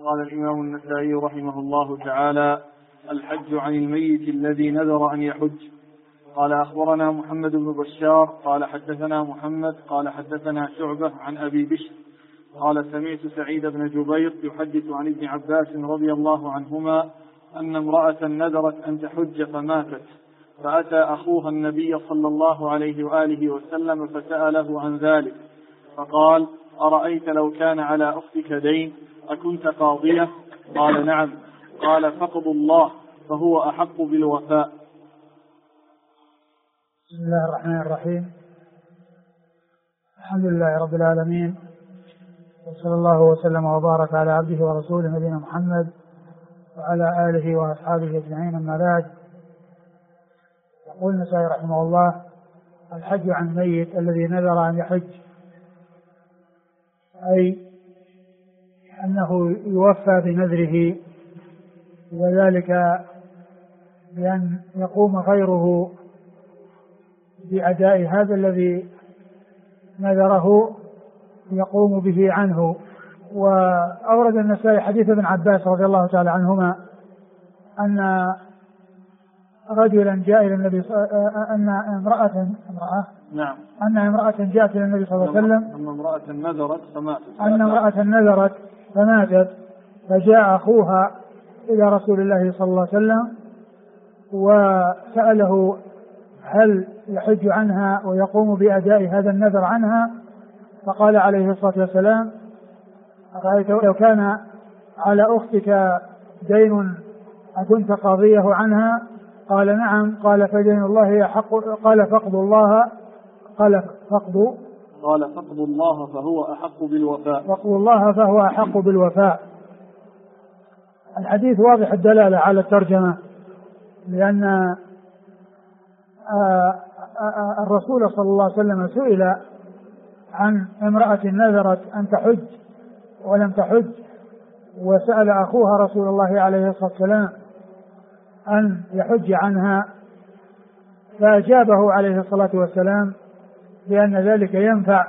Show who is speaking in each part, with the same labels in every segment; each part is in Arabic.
Speaker 1: قال الإمام النسائي رحمه الله تعالى: الحج عن الميت الذي نذر أن يحج. قال: أخبرنا محمد بن بشار قال حدثنا محمد قال حدثنا شعبة عن أبي بشر قال: سمعت سعيد بن جبير يحدث عن ابن عباس رضي الله عنهما أن امرأة نذرت أن تحج فماتت، فأتى أخوها النبي صلى الله عليه وآله وسلم فسأله عن ذلك، فقال: أرأيت لو كان على أختك دين أكنت قاضية؟ قال: نعم. قال: فاقض الله فهو أحق بالوفاء.
Speaker 2: بسم الله الرحمن الرحيم. الحمد لله رب العالمين، وصلى الله وسلم وبارك على عبده ورسوله نبينا محمد وعلى آله وأصحابه أجمعين، أما بعد. يقول النسائي رحمه الله: الحج عن الميت الذي نذر أن يحج، أي أنه يوفى بنذره، وذلك بأن يقوم غيره بأداء هذا الذي نذره يقوم به عنه. وأورد النسائي حديث ابن عباس رضي الله تعالى عنهما أن رجلا جاء إلى النبي أن امرأة جاءت إلى النبي صلى الله عليه وسلم أن امرأة نذرت فماتت، فجاء أخوها إلى رسول الله صلى الله عليه وسلم وسأله هل يحج عنها ويقوم بأداء هذا النذر عنها، فقال عليه الصلاة والسلام: أرأيت لو كان على أختك دين أكنت قاضيه عنها؟ قال: نعم. قال: فدين الله أحق. قال: فاقض الله. قال: فاقض
Speaker 1: الله فهو أحق بالوفاء.
Speaker 2: فاقض الله فهو أحق بالوفاء. الحديث واضح الدلالة على الترجمة، لأن الرسول صلى الله عليه وسلم سئل عن امرأة نذرت أن تحج ولم تحج، وسأل أخوها رسول الله عليه الصلاة والسلام أن يحج عنها، فأجابه عليه الصلاة والسلام بأن ذلك ينفع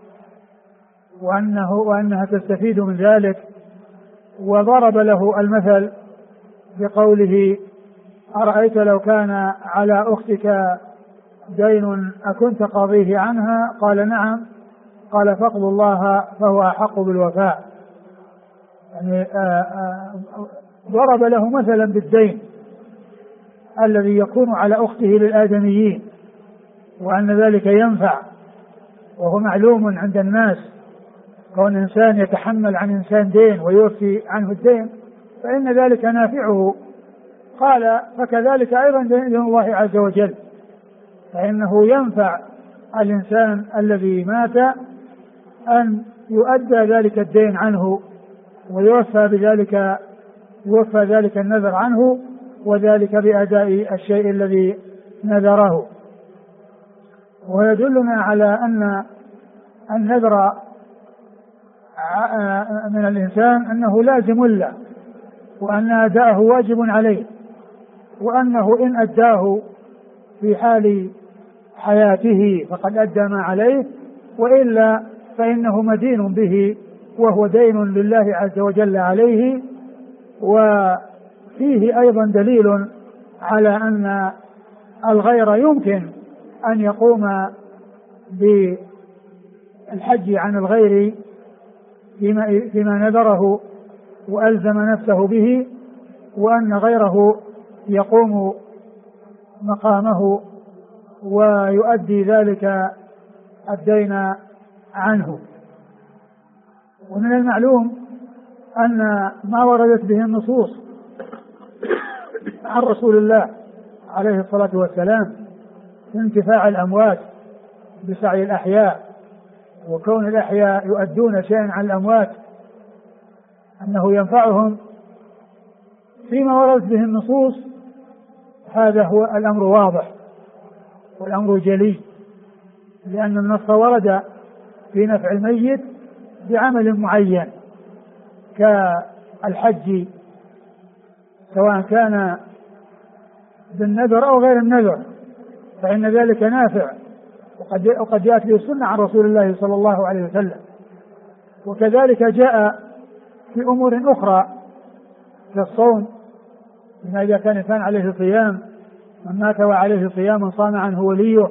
Speaker 2: وأنها تستفيد من ذلك، وضرب له المثل بقوله: أرأيت لو كان على أختك دين أكنت قاضيه عنها؟ قال: نعم. قال: فاقض الله فهو أحق بالوفاء. يعني ضرب له مثلا بالدين الذي يكون على أخته للآدميين، وأن ذلك ينفع، وهو معلوم عند الناس، كون إنسان يتحمل عن إنسان دين ويوفي عنه الدين فإن ذلك نافعه. قال: فكذلك أيضا دين الله عز وجل، فإنه ينفع الإنسان الذي مات أن يؤدى ذلك الدين عنه ويوفى ذلك النذر عنه، وذلك بأداء الشيء الذي نذره. ويدلنا على أن النذر من الإنسان أنه لازم له، وأن أداءه واجب عليه، وأنه إن أداه في حال حياته فقد أدى ما عليه، وإلا فإنه مدين به، وهو دين لله عز وجل عليه. وفيه أيضا دليل على أن الغير يمكن أن يقوم بالحج عن الغير فيما نذره وألزم نفسه به، وأن غيره يقوم مقامه ويؤدي ذلك الدين عنه. ومن المعلوم أن ما وردت به النصوص عن رسول الله عليه الصلاة والسلام في انتفاع الأموات بسعي الأحياء، وكون الأحياء يؤدون شيئا عن الأموات، أنه ينفعهم فيما وردت به النصوص، هذا هو الأمر واضح والأمر جلي، لأن النص ورد في نفع الميت بعمل معين كالحج، سواء كان بالنذر أو غير النذر، فإن ذلك نافع، وقد جاءت به السنة عن رسول الله صلى الله عليه وسلم. وكذلك جاء في أمور أخرى كالصوم، بما إذا كان الإنسان عليه صيام، من مات وعليه صيام صام عنه وليه.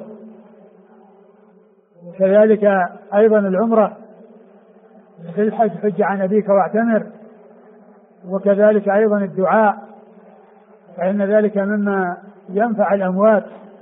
Speaker 2: وكذلك أيضا العمرة في الحج، حج عن أبيك واعتمر. وكذلك أيضا الدعاء، فإن ذلك مما ينفع الأموات.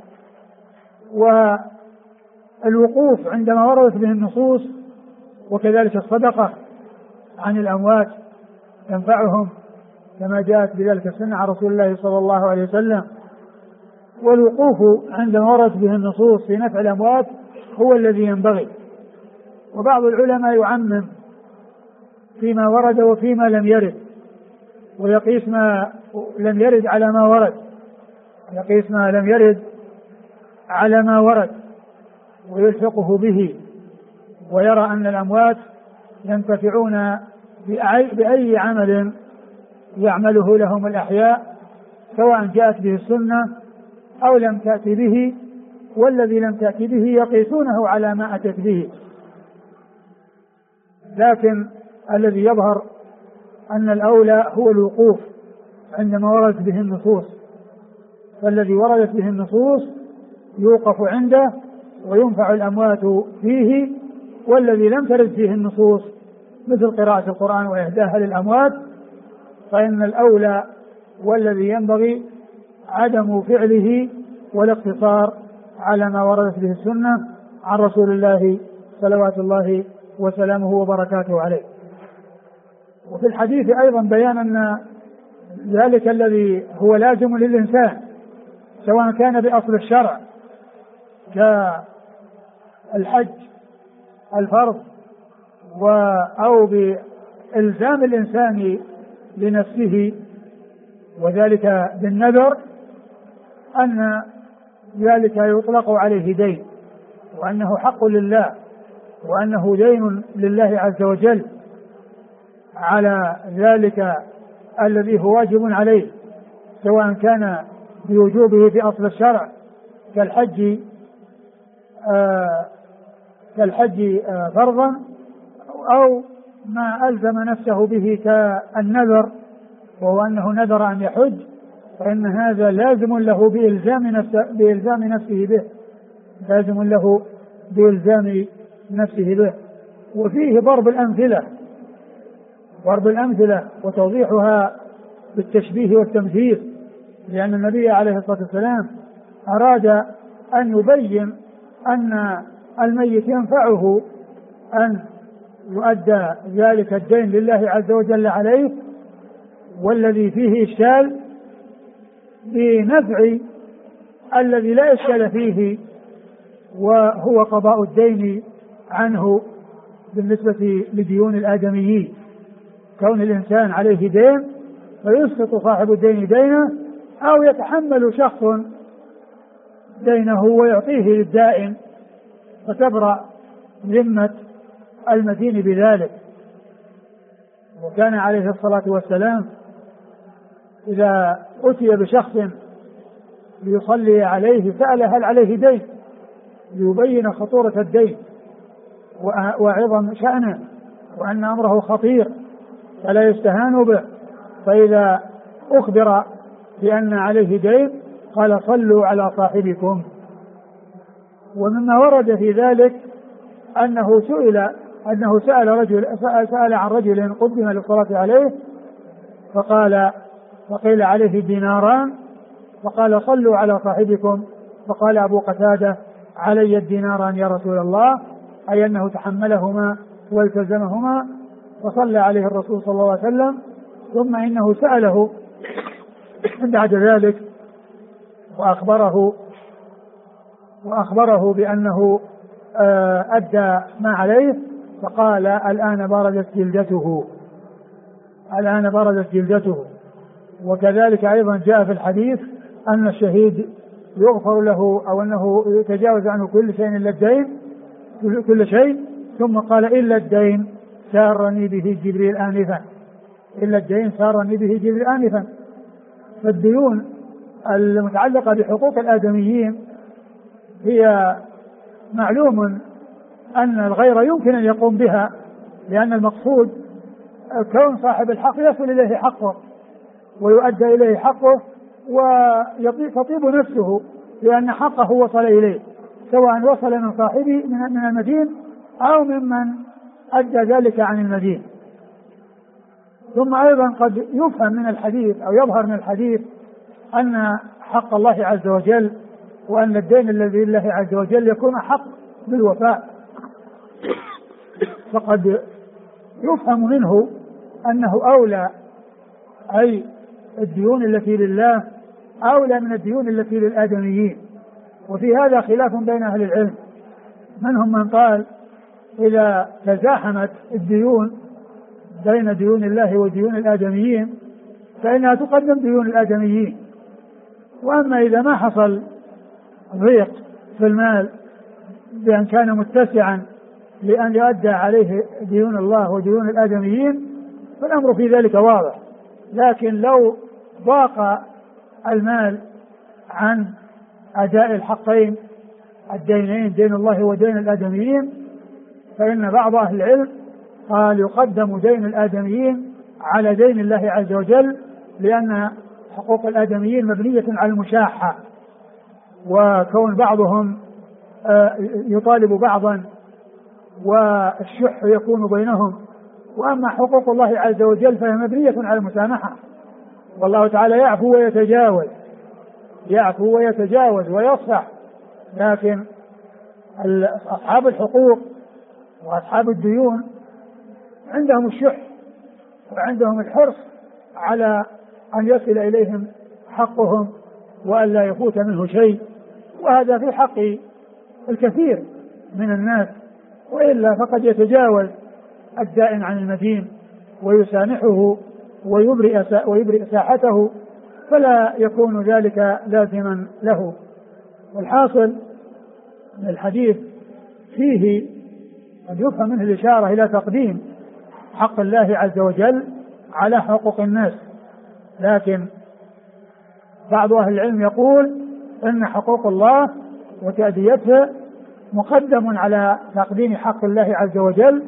Speaker 2: والوقوف عندما وردت به النصوص، وكذلك الصدقة عن الأموات تنفعهم كما جاءت بذلك السنة عن رسول الله صلى الله عليه وسلم. والوقوف عندما وردت به النصوص في نفع الأموات هو الذي ينبغي. وبعض العلماء يعمم فيما ورد وفيما لم يرد، ويقيس ما لم يرد على ما ورد، يقيس ما لم يرد على ما ورد ويلحقه به، ويرى أن الأموات ينتفعون بأي عمل يعمله لهم الأحياء، سواء جاءت به السنة أو لم تأتي به، والذي لم تأتي به يقيسونه على ما أتت به. لكن الذي يظهر أن الأولى هو الوقوف عندما وردت به النصوص، فالذي وردت به النصوص يوقف عنده وينفع الأموات فيه، والذي لم ترد فيه النصوص مثل قراءة القرآن وإهداها للأموات فإن الأولى والذي ينبغي عدم فعله والاقتصار على ما وردت به السنة عن رسول الله صلوات الله وسلامه وبركاته عليه. وفي الحديث أيضا بيان أن ذلك الذي هو لازم للإنسان سواء كان بأصل الشرع كالحج الفرض أو بإلزام الإنسان لنفسه وذلك بالنذر، أن ذلك يطلق عليه دين، وأنه حق لله، وأنه دين لله عز وجل على ذلك الذي هو واجب عليه، سواء كان بوجوبه في أصل الشرع كالحج فرضا، أو ما ألزم نفسه به كالنذر، وهو أنه نذر أن يحج، فإن هذا لازم له بإلزام نفسه به، لازم له بإلزام نفسه به. وفيه ضرب الأمثلة وتوضيحها بالتشبيه والتمثيل، لأن النبي عليه الصلاة والسلام أراد أن يبين أن الميت ينفعه أن يؤدى ذلك الدين لله عز وجل عليه، والذي فيه إشكال بنفع الذي لا إشكال فيه، وهو قضاء الدين عنه بالنسبة لديون الآدميين. كون الإنسان عليه دين فيسقط صاحب الدين دينه، أو يتحمل شخص دينه ويعطيه للدائن فتبرأ ذمة المدين بذلك. وكان عليه الصلاة والسلام إذا أتي بشخص ليصلي عليه سأل هل عليه دين، ليبين خطورة الدين وعظم شأنه، وأن أمره خطير فلا يستهان به. فإذا أخبر بأن عليه دين قال صلوا على صاحبكم. ومما ورد في ذلك أنه سأل عن رجل قدم للصلاة عليه فقيل عليه ديناران، فقال صلوا على صاحبكم. فقال أبو قتادة علي الديناران يا رسول الله، أي أنه تحملهما والتزمهما، فصلى عليه الرسول صلى الله عليه وسلم. ثم إنه سأله بعد ذلك وأخبره بأنه أدى ما عليه، فقال الآن بردت جلدته. وكذلك أيضا جاء في الحديث أن الشهيد يغفر له، أو أنه يتجاوز عنه كل شيء إلا الدين، كل شيء. ثم قال إلا الدين سارني به جبريل آنفا. فالديون المتعلقة بحقوق الآدميين هي معلوم أن الغير يمكن أن يقوم بها، لأن المقصود كون صاحب الحق يصل إليه حقه ويؤدى إليه حقه وتطيب نفسه لأن حقه وصل إليه، سواء وصل من صاحبه من المدين أو ممن أدى ذلك عن المدين. ثم أيضا قد يفهم من الحديث أو يظهر من الحديث أن حق الله عز وجل وأن الدين الذي لله عز وجل يكون حق بالوفاء، فقد يفهم منه أنه أولى، أي الديون التي لله أولى من الديون التي للآدميين. وفي هذا خلاف بين أهل العلم، منهم من قال إذا تزاحمت الديون بين ديون الله وديون الآدميين فإنها تقدم ديون الآدميين، وأما إذا ما حصل ضيق في المال بأن كان متسعا لأن يؤدى عليه ديون الله وديون الآدميين فالأمر في ذلك واضح. لكن لو ضاق المال عن أداء الحقين الدينين دين الله ودين الآدميين فإن بعض أهل العلم قال يقدم دين الآدميين على دين الله عز وجل، لأن حقوق الآدميين مبنية على المشاحة، وكون بعضهم يطالب بعضا والشح يكون بينهم، وأما حقوق الله عز وجل فهي مبنية على المسامحة، والله تعالى يعفو ويتجاوز ويصفح. لكن أصحاب الحقوق وأصحاب الديون عندهم الشح وعندهم الحرص على أن يصل إليهم حقهم وأن لا يفوت منه شيء، وهذا في حق الكثير من الناس، وإلا فقد يتجاوز الدائن عن المدين ويسامحه ويبرئ ساحته فلا يكون ذلك لازما له. والحاصل من الحديث فيه قد يفهم منه الإشارة إلى تقديم حق الله عز وجل على حقوق الناس، لكن بعض أهل العلم يقول إن حقوق الله وتأديتها مقدم على تقديم حق الله عز وجل،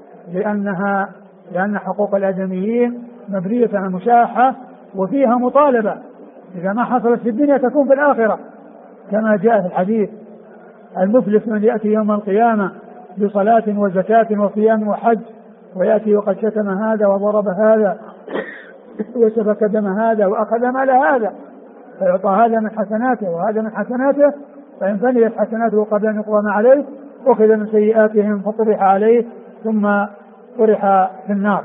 Speaker 2: لأن حقوق الآدميين مبنية على المشاحة وفيها مطالبة، إذا ما حصلت في الدنيا تكون في الآخرة، كما جاء في الحديث المفلس من يأتي يوم القيامة بصلاة وزكاة وصيام وحج ويأتي وقد شتم هذا وضرب هذا وسفك دم هذا وأخذ مال هذا، فيعطى هذا من حسناته وهذا من حسناته، فإن فنيت حسناته قبل أن يقضى ما عليه أخذ من سيئاتهم فطرح عليه ثم طرح في النار.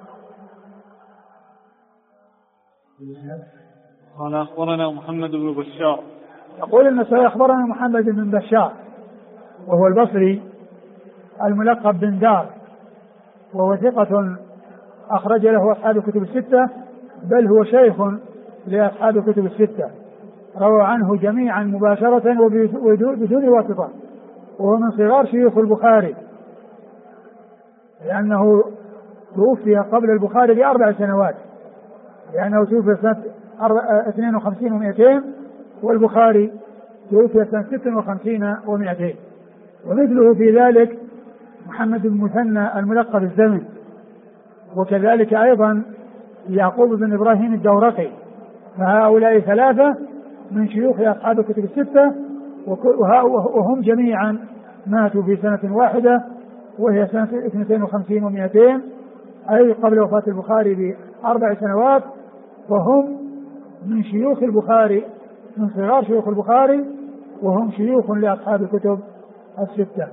Speaker 1: قال أخبرنا محمد بن بشار.
Speaker 2: يقول النسائي أخبرنا محمد بن بشار وهو البصري الملقب بن دار، وهو ثقة أخرج له أصحاب الكتب الستة، بل هو شيخ لأصحاب الكتب الستة، روى عنه جميعا مباشرة وبدون واسطة، وهو من صغار شيوخ البخاري لأنه توفي قبل البخاري ب4 سنوات، لأنه توفي سنة 52 و200 والبخاري توفي سنة 56 و200. ومثله في ذلك محمد بن مثنى الملقب الزمن، وكذلك أيضا يعقوب بن إبراهيم الدورقي، فهؤلاء 3 من شيوخ أصحاب الكتب الستة، وهم جميعا ماتوا في سنة واحدة وهي سنة 52 و200، أي قبل وفاة البخاري ب4 سنوات، وهم من شيوخ البخاري من صغار شيوخ البخاري، وهم شيوخ لأصحاب الكتب الستة.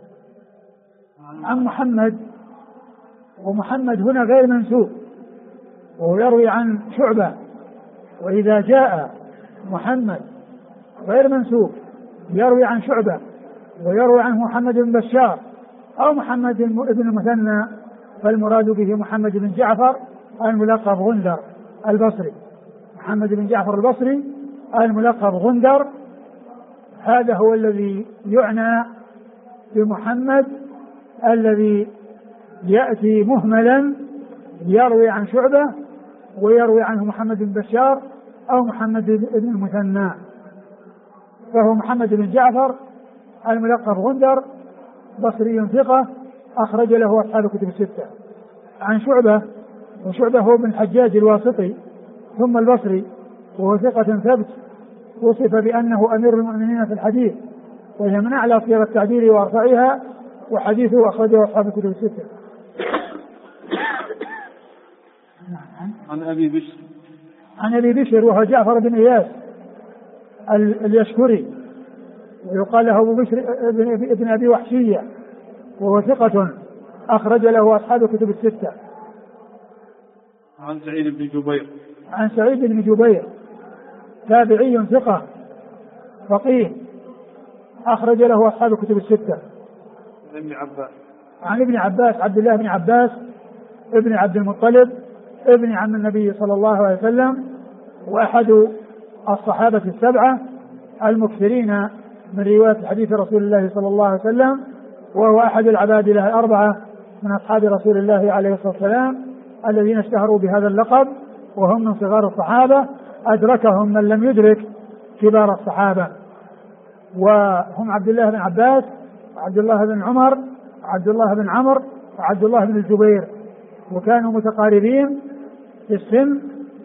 Speaker 2: عن محمد، ومحمد هنا غير منسوب وهو يروي عن شعبة، وإذا جاء محمد غير منسوب يروي عن شعبة ويروي عنه محمد بن بشار أو محمد بن المثنى فالمراد به محمد بن جعفر الملقب غندر البصري، محمد بن جعفر البصري الملقب غندر، هذا هو الذي يعنى بمحمد الذي يأتي مهملا يروي عن شعبة ويروي عنه محمد بن بشار أو محمد بن المثنى، فهو محمد بن جعفر الملقب غندر، بصري ثقة أخرج له أصحاب الكتب الستة. عن شعبة، وشعبة هو بن الحجاج الواسطي ثم البصري، وهو ثقة ثبت، وصف بأنه أمير المؤمنين في الحديث، وهي من أعلى صيغ التعديل وأرفعها، وحديثه أخرجه أصحاب الكتب الستة.
Speaker 1: عن أبي بشر،
Speaker 2: عن أبي بشر وهو جعفر بن إياس اليشكري، ويقال له أبو بشر ابن أبي وحشية، وهو ثقة أخرج له أصحاب الكتب الستة.
Speaker 1: عن سعيد بن جبير،
Speaker 2: عن سعيد بن جبير تابعي ثقة فقيه أخرج له أصحاب الكتب الستة.
Speaker 1: ابن عباس،
Speaker 2: عن ابن عباس عبد الله بن عباس ابن عبد المطلب ابن عم النبي صلى الله عليه وسلم، وأحد الصحابة السبعة المكثرين من رواية حديث رسول الله صلى الله عليه وسلم، وهو أحد العبادلة الأربعة من أصحاب رسول الله عليه الصلاة والسلام الذين اشتهروا بهذا اللقب، وهم من صغار الصحابة، أدركهم من لم يدرك كبار الصحابة، وهم عبد الله بن عباس وعبد الله بن عمر وعبد الله بن عمرو وعبد الله بن الزبير، وكانوا متقاربين في السن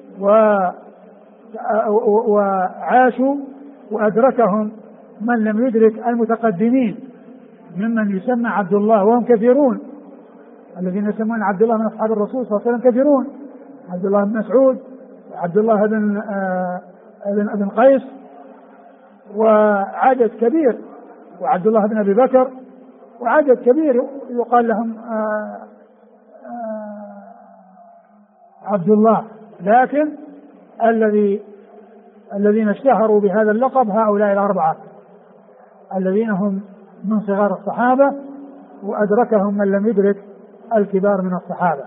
Speaker 2: وعاشوا، وأدركهم من لم يدرك المتقدمين ممن يسمى عبد الله، وهم كثيرون، الذين يسمون عبد الله من أصحاب الرسول صلى الله عليه وسلم كثيرون، عبد الله بن مسعود وعبد الله بن قيس وعدد كبير، وعبد الله بن أبي بكر وعدد كبير يقال لهم عبد الله، لكن الذين اشتهروا بهذا اللقب هؤلاء الأربعة الذين هم من صغار الصحابة، وأدركهم من لم يدرك الكبار من الصحابة.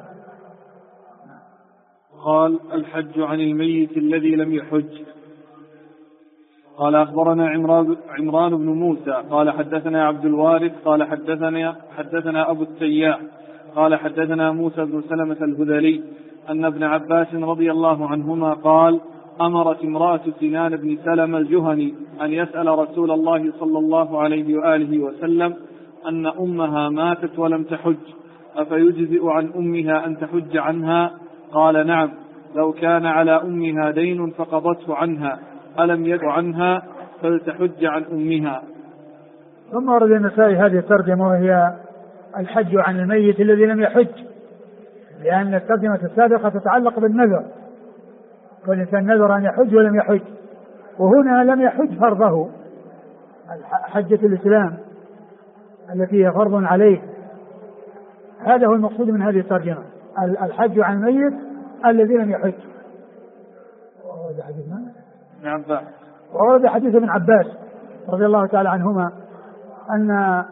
Speaker 1: قال: الحج عن الميت الذي لم يحج. قال: أخبرنا عمران بن موسى قال حدثنا عبد الوارث قال حدثنا أبو السياح قال حدثنا موسى بن سلمة الهذلي أن ابن عباس رضي الله عنهما قال: أمرت امرأة سنان بن سلمة الجهني أن يسأل رسول الله صلى الله عليه وآله وسلم أن أمها ماتت ولم تحج، أفيجزئ عن أمها أن تحج عنها؟ قال: نعم، لو كان على أمها دين فقضته عنها، ألم يدع عنها فلتحج عن أمها.
Speaker 2: ثم ورد النسائي هذه الترجمة، وهي الحج عن الميت الذي لم يحج، لأن الترجمة السابقة تتعلق بالنذر، والإنسان نذر أن يحج ولم يحج، وهنا لم يحج فرضه، حجة الإسلام التي هي فرض عليه، هذا هو المقصود من هذه الترجمة، الحج عن الميت الذي لم يحج. وورد حديث ابن عباس رضي الله تعالى عنهما أن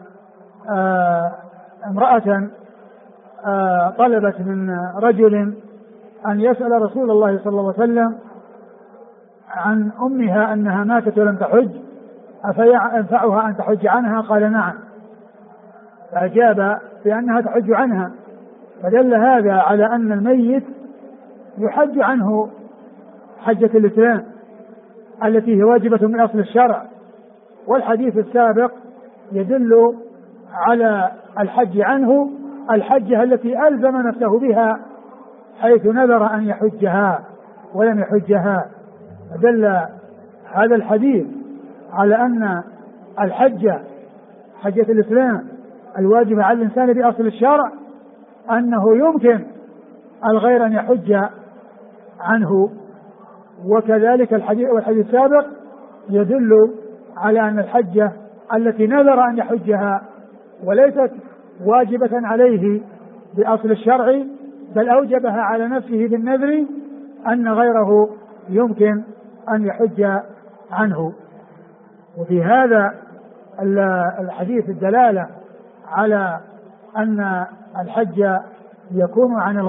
Speaker 2: امرأة طلبت من رجل أن يسأل رسول الله صلى الله عليه وسلم عن أمها أنها ماتت ولم تحج، أفينفعها أن تحج عنها؟ قال: نعم، فأجاب بأنها تحج عنها، فدل هذا على أن الميت يحج عنه حجة الإسلام التي هي واجبة من أصل الشرع، والحديث السابق يدل على الحج عنه الحجة التي ألزم نفسه بها حيث نذر أن يحجها ولم يحجها، فدل هذا الحديث على أن الحجة حجة الإسلام الواجبة على الإنسان بأصل الشرع أنه يمكن الغير أن يحج عنه، وكذلك الحديث السابق يدل على أن الحجة التي نذر أن يحجها وليست واجبة عليه بأصل الشرع، بل أوجبها على نفسه بالنذر، أن غيره يمكن أن يحج عنه. وفي هذا الحديث الدلالة على أن الحج يكون عن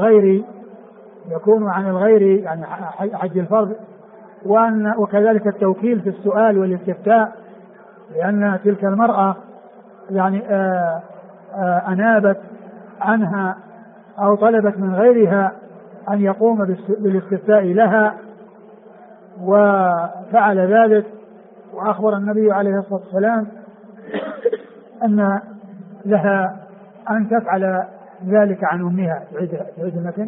Speaker 2: الغير يعني حج الفرض، وكذلك التوكيل في السؤال والاستفتاء، لأن تلك المرأة يعني أنابت عنها أو طلبت من غيرها أن يقوم بالاستفتاء لها، وفعل ذلك، وأخبر النبي عليه الصلاة والسلام أن لها أن تفعل ذلك عن أمها. تعيد المتن.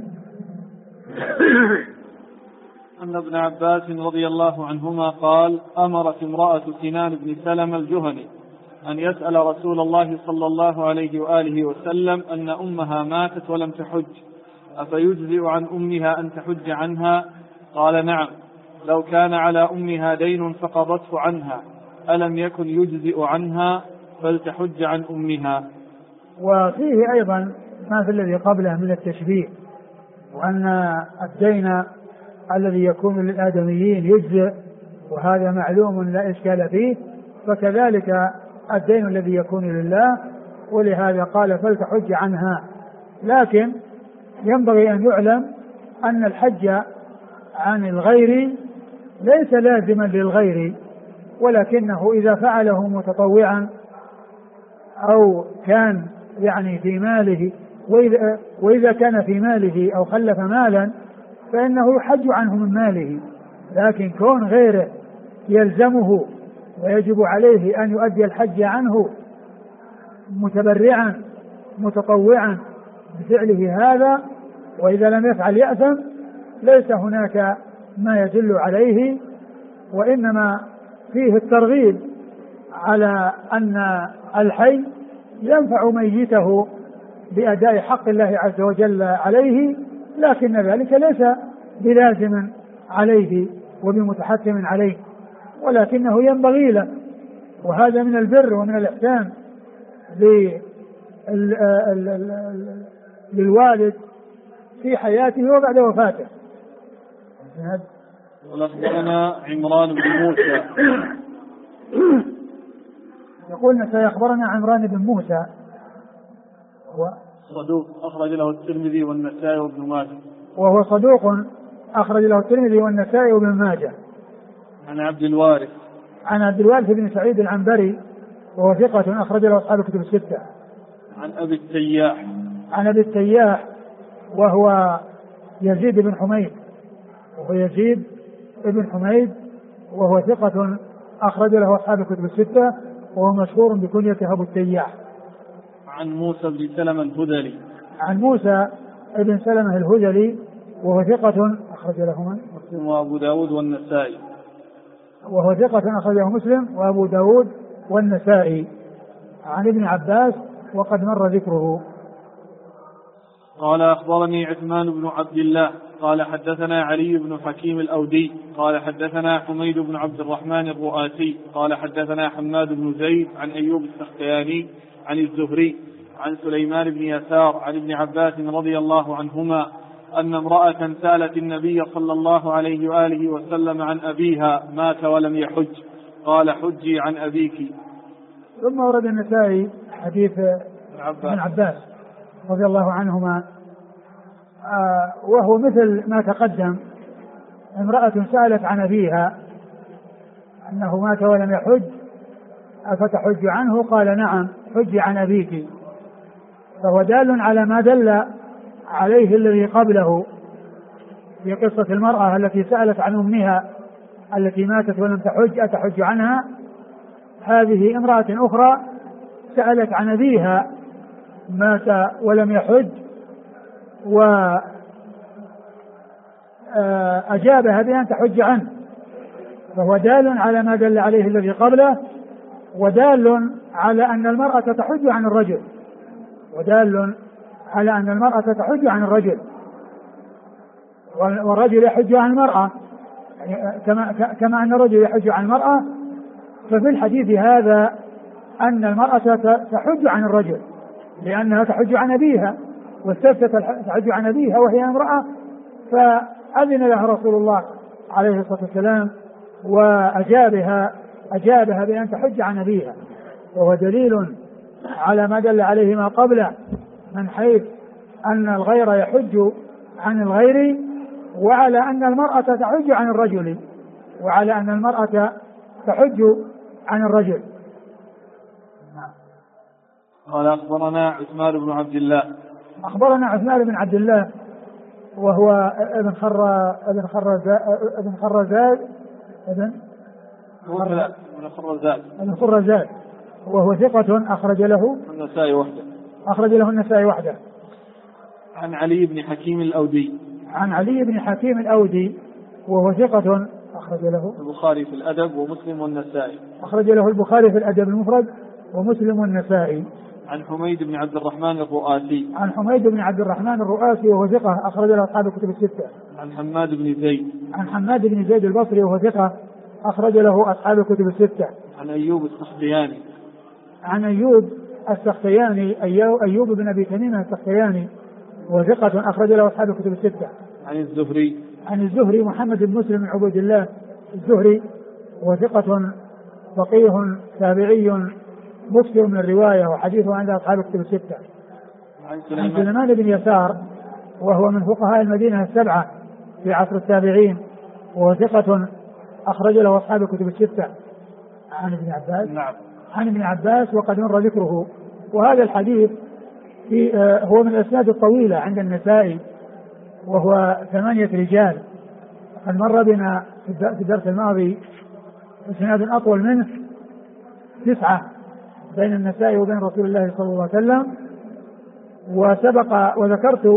Speaker 1: أن ابن عباس رضي الله عنهما قال: أمرت امرأة سنان بن سلمة الجهني أن يسأل رسول الله صلى الله عليه وآله وسلم أن أمها ماتت ولم تحج، أفيجزئ عن أمها أن تحج عنها؟ قال: نعم، لو كان على أمها دين فقضته عنها ألم يكن يجزئ عنها فلتحج عن أمها.
Speaker 2: وفيه أيضا ما في الذي قبله من التشبيه، وأن الدين الذي يكون للآدميين يجزئ، وهذا معلوم لا إشكال فيه، فكذلك الدين الذي يكون لله، ولهذا قال فلتحج عنها. لكن ينبغي أن يعلم أن الحج عن الغير ليس لازما للغير، ولكنه إذا فعله متطوعا أو كان يعني في ماله، وإذا كان في ماله أو خلف مالا فإنه يحج عنه من ماله. لكن كون غيره يلزمه ويجب عليه أن يؤدي الحج عنه متبرعا متطوعا بفعله هذا، وإذا لم يفعل يأثم، ليس هناك ما يدل عليه، وإنما فيه الترغيب على أن الحي ينفع ميته بأداء حق الله عز وجل عليه، لكن ذلك ليس بلازم عليه وبمتحتم عليه، ولكنه ينبغي له، وهذا من البر ومن الإحسان للوالد في حياته وبعد وفاته.
Speaker 1: أخبرنا عمران بن موسى
Speaker 2: يقول سيخبرنا عمران بن موسى
Speaker 1: صدوق أخرج له الترمذي والنسائي وابن ماجه،
Speaker 2: وهو صدوق أخرج له الترمذي والنسائي وابن ماجه.
Speaker 1: عن عبد الوارث
Speaker 2: بن سعيد العنبري وهو ثقة أخرج له أصحاب الكتب الستة.
Speaker 1: عن أبي التياح
Speaker 2: وهو يزيد بن حميد وهو ثقة أخرج له أصحاب الكتب الستة، وهو مشهور بكنيته أبو التياح.
Speaker 1: عن موسى بن سلمة
Speaker 2: الهذلي وهو ثقة أخرج له
Speaker 1: مسلم وأبو داود والنسائي.
Speaker 2: وهو ثقة أخرجه مسلم وأبو داود والنسائي. عن ابن عباس وقد مر ذكره.
Speaker 1: قال: أخبرني عثمان بن عبد الله قال حدثنا علي بن حكيم الأودي قال حدثنا حميد بن عبد الرحمن الرؤاسي قال حدثنا حماد بن زيد عن أيوب السختياني عن الزهري عن سليمان بن يسار عن ابن عباس رضي الله عنهما أن امرأة سألت النبي صلى الله عليه وآله وسلم عن أبيها مات ولم يحج، قال: حجي عن أبيك.
Speaker 2: ثم ورد النسائي حديث ابن عباس رضي الله عنهما، وهو مثل ما تقدم. امرأة سألت عن أبيها أنه مات ولم يحج، أفتحج عنه؟ قال: نعم، حجي عن أبيك. فهو دال على ما دل عليه الذي قبله في قصة المرأة التي سألت عن أمها التي ماتت ولم تحج، أتحج عنها؟ هذه امرأة أخرى سألت عن أبيها مات ولم يحج، وأجابها بأن تحج عنه، فهو دال على ما دل عليه الذي قبله، ودال على أن المرأة تحج عن الرجل، والرجل يحج عن المرأة كما أن الرجل يحج عن المرأة. ففي الحديث هذا أن المرأة تحج عن الرجل لأنها تحج عن أبيها، والسبتة تحج عن أبيها وهي امرأة، فأذن لها رسول الله عليه الصلاة والسلام وأجابها بأن تحج عن أبيها، وهو دليل على ما دل عليه ما قبله من حيث أن الغير يحج عن الغير، وعلى أن المرأة تحج عن الرجل،
Speaker 1: قال: أخبرنا عثمان بن عبد الله
Speaker 2: وهو ابن خرزاد وهو ثقة أخرج له النسائي وحده.
Speaker 1: عن علي بن حكيم الأودي.
Speaker 2: عن علي بن حكيم الأودي وهو ثقة أخرج له
Speaker 1: البخاري في الأدب ومسلم والنسائي.
Speaker 2: أخرج له البخاري في الأدب المفرد ومسلم والنسائي.
Speaker 1: عن حميد بن عبد الرحمن الرؤاسي.
Speaker 2: عن حميد بن عبد الرحمن الرؤاسي وهو ثقة أخرج له أصحاب الكتب الستة.
Speaker 1: عن حماد بن زيد.
Speaker 2: عن حماد بن زيد البصري وهو ثقة أخرج له أصحاب الكتب الستة.
Speaker 1: عن أيوب السختياني.
Speaker 2: عن أيوب السختياني أيوب بن أبي تميم السختياني وثقة أخرج له أصحاب الكتب الستة.
Speaker 1: عن الزهري.
Speaker 2: عن الزهري محمد بن مسلم بن عبيد الله الزهري وثقة فقيه تابعي مكثر من الرواية وحديثه عند أصحاب الكتب الستة.
Speaker 1: عن
Speaker 2: سليمان بن يسار وهو من فقهاء المدينة السبعة في عصر التابعين وهو ثقة أخرج له أصحاب الكتب الستة. عن ابن عباس.
Speaker 1: نعم.
Speaker 2: عن ابن عباس وقد مر ذكره. وهذا الحديث هو من الأسناد الطويلة عند النسائي وهو 8 رجال. قد مر بنا في الدرس الماضي إسناد أطول منه 9 بين النسائي وبين رسول الله صلى الله عليه وسلم. وسبق وذكرت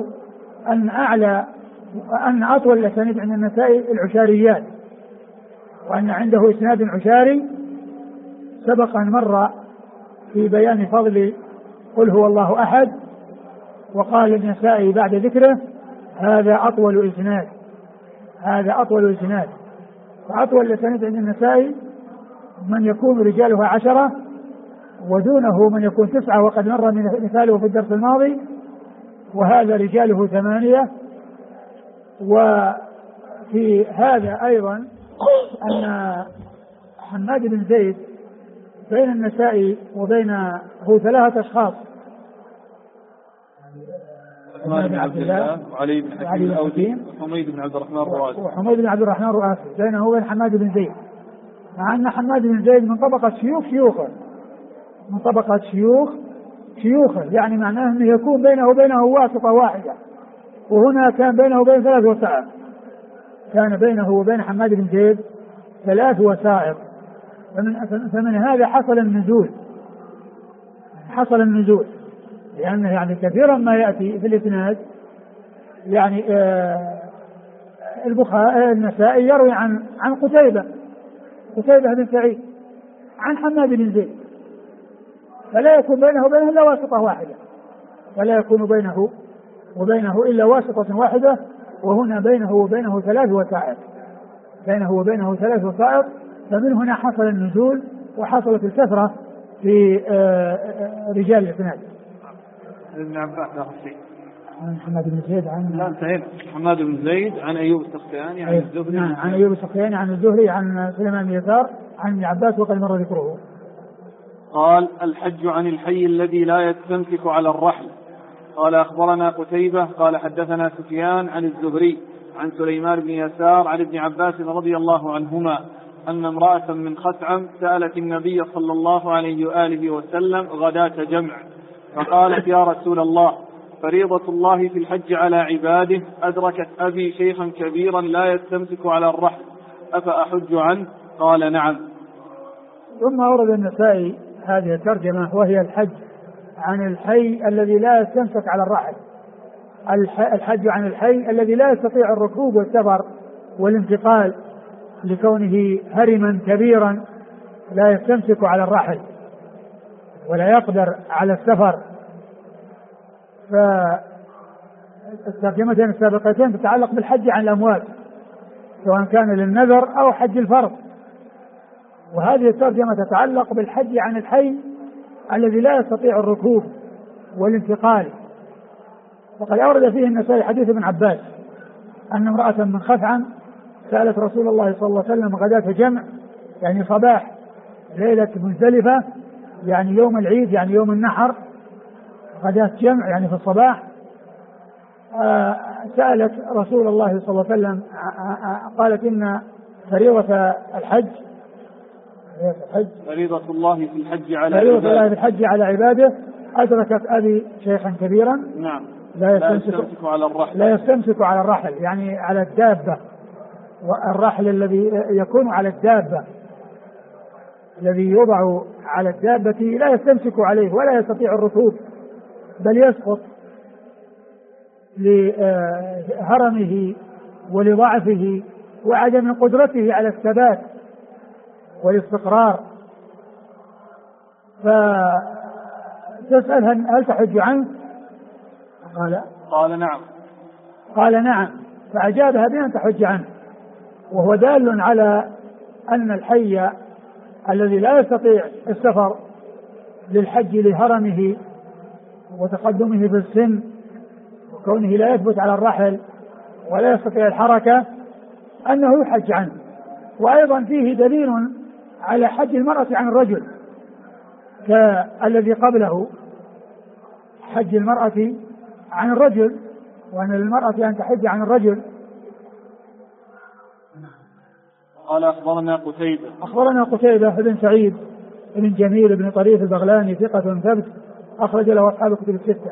Speaker 2: أن أطول الأسانيد عند النسائي العشاريات وأن عنده إسناد عشاري سبق أن مر في بيان فضل قل هو الله أحد وقال النسائي بعد ذكره هذا أطول إسناد. فأطول الأسانيد عند النسائي من يكون رجاله 10 ودونه من يكون 9 وقد مر مثاله في الدرس الماضي وهذا رجاله 8. وفي هذا أيضا أن حماد بن زيد بين النسائي وبينه 3 أشخاص
Speaker 1: عثمان بن عبد الله وعلي بن حكيم الأودي وحميد بن عبد الرحمن الرؤاسي
Speaker 2: بينه وبين حماد بن زيد مع أن حماد بن زيد من طبقة شيوخه يعني معناه أنه يكون بينه وبينه واسطة واحدة وهنا كان بينه وبين 3 وسائط. كان بينه وبين حماد بن زيد 3 وسائط. فمن هذا حصل النزول لأنه يعني كثيرا ما يأتي في الإسناد يعني النسائي يروي عن قتيبة بن سعيد عن حماد بن زيد فلا يكون بينه وبينه إلا واسطة واحدة ولا يكون بينه وبينه إلا واسطة واحدة وهنا بينه وبينه 3 وسائط. فمن هنا حصل النزول وحصلت الكثرة في رجال الإسناد.
Speaker 1: ابن عباس
Speaker 2: عن حماد بن زيد
Speaker 1: حماد بن زيد عن أيوب السختياني عن الزهري
Speaker 2: عن أيوب السختياني عن الزهري عن سليمان بن يسار عن ابن عباس وقد مر ذكره.
Speaker 1: قال الحج عن الحي الذي لا يستمسك على الرحل. قال أخبرنا قتيبة قال حدثنا سفيان عن الزهري عن سليمان بن يسار عن ابن عباس رضي الله عنهما أن امرأة من خثعم سألت النبي صلى الله عليه وآله وسلم غداة جمع فقالت يا رسول الله فريضة الله في الحج على عباده أدركت أبي شيخا كبيرا لا يستمسك على الرحل أفأحج عنه؟ قال نعم.
Speaker 2: ثم أورد النسائي هذه الترجمة وهي الحج عن الحي الذي لا يستمسك على الرحل. الحج عن الحي الذي لا يستطيع الركوب والسفر والانتقال لكونه هرما كبيرا لا يستمسك على الرحل ولا يقدر على السفر. فالترجمتين السابقتين تتعلق بالحج عن الأموات سواء كان للنذر أو حج الفرض وهذه الترجمة تتعلق بالحج عن الحي الذي لا يستطيع الركوب والانتقال. وقد أورد فيه النسائي حديث ابن عباس أن امرأة من خثعم سألت رسول الله صلى الله عليه وسلم غداة جمع يعني صباح ليلة مزدلفة يعني يوم العيد يعني يوم النحر غداة جمع يعني في الصباح. سألت رسول الله صلى الله عليه وسلم قالت إن فريضة الحج
Speaker 1: فريضة الله في
Speaker 2: الحج على عباده أدركت أبي شيخا كبيرا
Speaker 1: نعم
Speaker 2: لا يستمسك على الرحل يعني على الدابة والرحل الذي يكون على الدابة الذي يوضع على الدابة لا يستمسك عليه ولا يستطيع الركوب بل يسقط لهرمه ولضعفه وعدم قدرته على الثبات والاستقرار، فتسأل هل تحج عنه؟ قال نعم، فأجابها بأن تحج عنه، وهو دال على أن الحي الذي لا يستطيع السفر للحج لهرمه وتقدمه في السن وكونه لا يثبت على الرحل ولا يستطيع الحركة أنه يحج عنه. وأيضا فيه دليل على حج المرأة عن الرجل كالذي قبله، حج المرأة عن الرجل، وأن للمرأة أن تحج عن الرجل.
Speaker 1: قال أخبرنا
Speaker 2: قتيبة بن سعيد بن جميل بن طريف البغلاني ثقة ثبت أخرج له أصحاب الكتب الستة.